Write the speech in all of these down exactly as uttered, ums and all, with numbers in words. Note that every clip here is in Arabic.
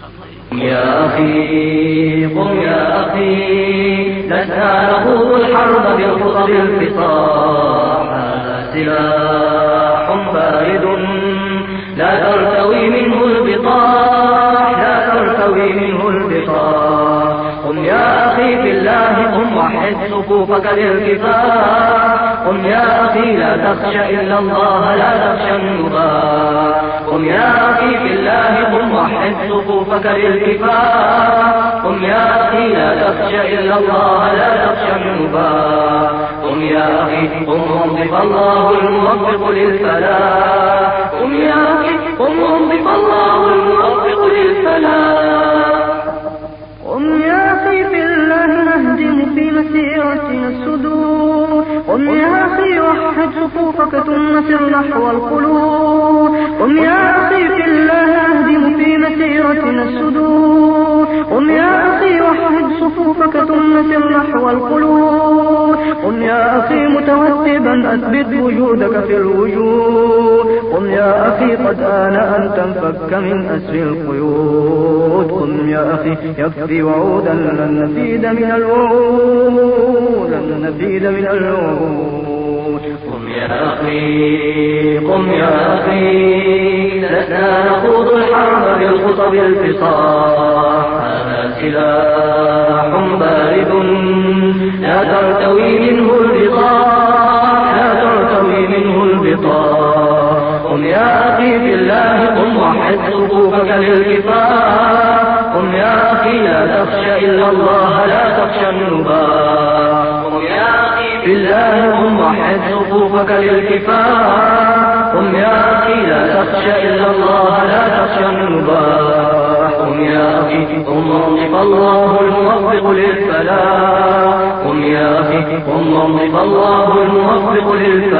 يا أخي قم يا أخي لسنا نخوض الحرب بالخطب الفصاح، هذا سلاح بارد لا ترتوي منه البطاح، لا ترتوي منه البطاح. قم يا أخي في الله قم وحد صفوفك للكفاح، قم يا أخي لا تخشى إلا الله لا تخشى النباح. قم يا أخي في الله قم وحد صفوفك للكفاح، قم يا أخي لا تخشى إلا الله لا تخشى النباح. قم يا أخي قم وانضف الله الموفق للفلاح، قم يا أخي قم وانضف الله الموفق للفلاح. قم يا أخي في الله نهدم في مسيرتنا السدود، قم يا أخي وحد صفوفك ثم سر نحو القلوب. قم يا أخي في الله نهدم في مسيرتنا السدود، قم يا أخي وحد صفوفك ثم سر نحو القلوب. قم يا أخي متوثبا أثبت وجودك في الوجود، قم يا أخي قد آن أن تنفك من أسر القيود. قم يا أخي يكفي وعودا لن نفيد من الوعود، لن نفيد من الوعود. قم يا أخي قم يا أخي لسنا نخوض الحرب بالخطب الفصاح، هذا سلاح بارد لا ترتوي منه البطاح، لا ترتوي منه البطاح. قم يا أخي في الله قم وحد صفوفك للكفاح، قم يا أخي لا تخشى إلا الله لا تخشى النباح. قم يا أخي في الله قم وحد صفوفك للكفاح، قم يا أخي لا تخشى إلا الله لا تخشى النباح. قم يا أخي قم وانضف الله الموفق للفلاح، قم يا أخي قم وانضف الله الموفق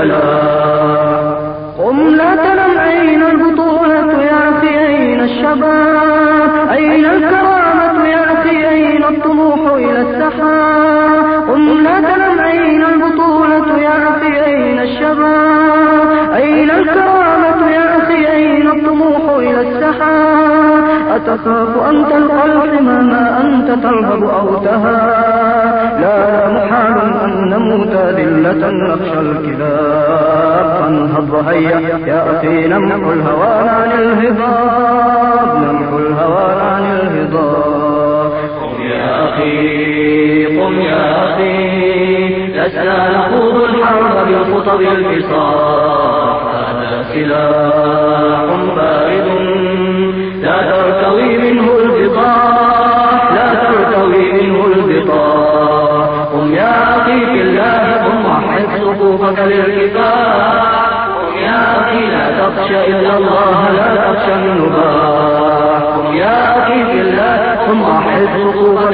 للفلاح. قم لا تنم أين البطولة يا أخي أين الشباب، أين الكرامة يا أخي أين الطموح إلى السحاب. قم لا تنم أين البطولة يا أخي أين الشباب، أين الكرامة يا أخي أين الطموح إلى السحاب. أتخاف أن تلقى الحمى ما أنت ترهب أو تهاب، لا محال أن نموت ذلة نخشى الكلاب. فانهض هيا يا أخي نمحو الهوان عن الهضاب، نمحو الهوان عن الهضاب. قم يا أخي قم يا أخي لسنا نخوض الحرب بالخطب الفصاح، هذا سلاح بارد لا ترتوي منه البطاح، لا ترتوي منه البطاح. قم يا أخي في الله قم وحد صفوفك للكفاح، قم يا أخي لا تخشى إلا الله لا تخشى النباح. قم يا أخي في الله قم وحد صفوفك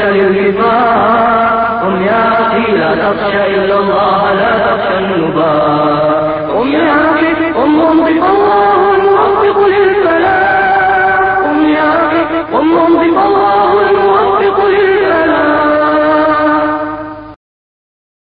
للكفاح، قم يا أخي لا تخشى إلا الله لا تخشى النباح. قم يا أخي قم وانضف الله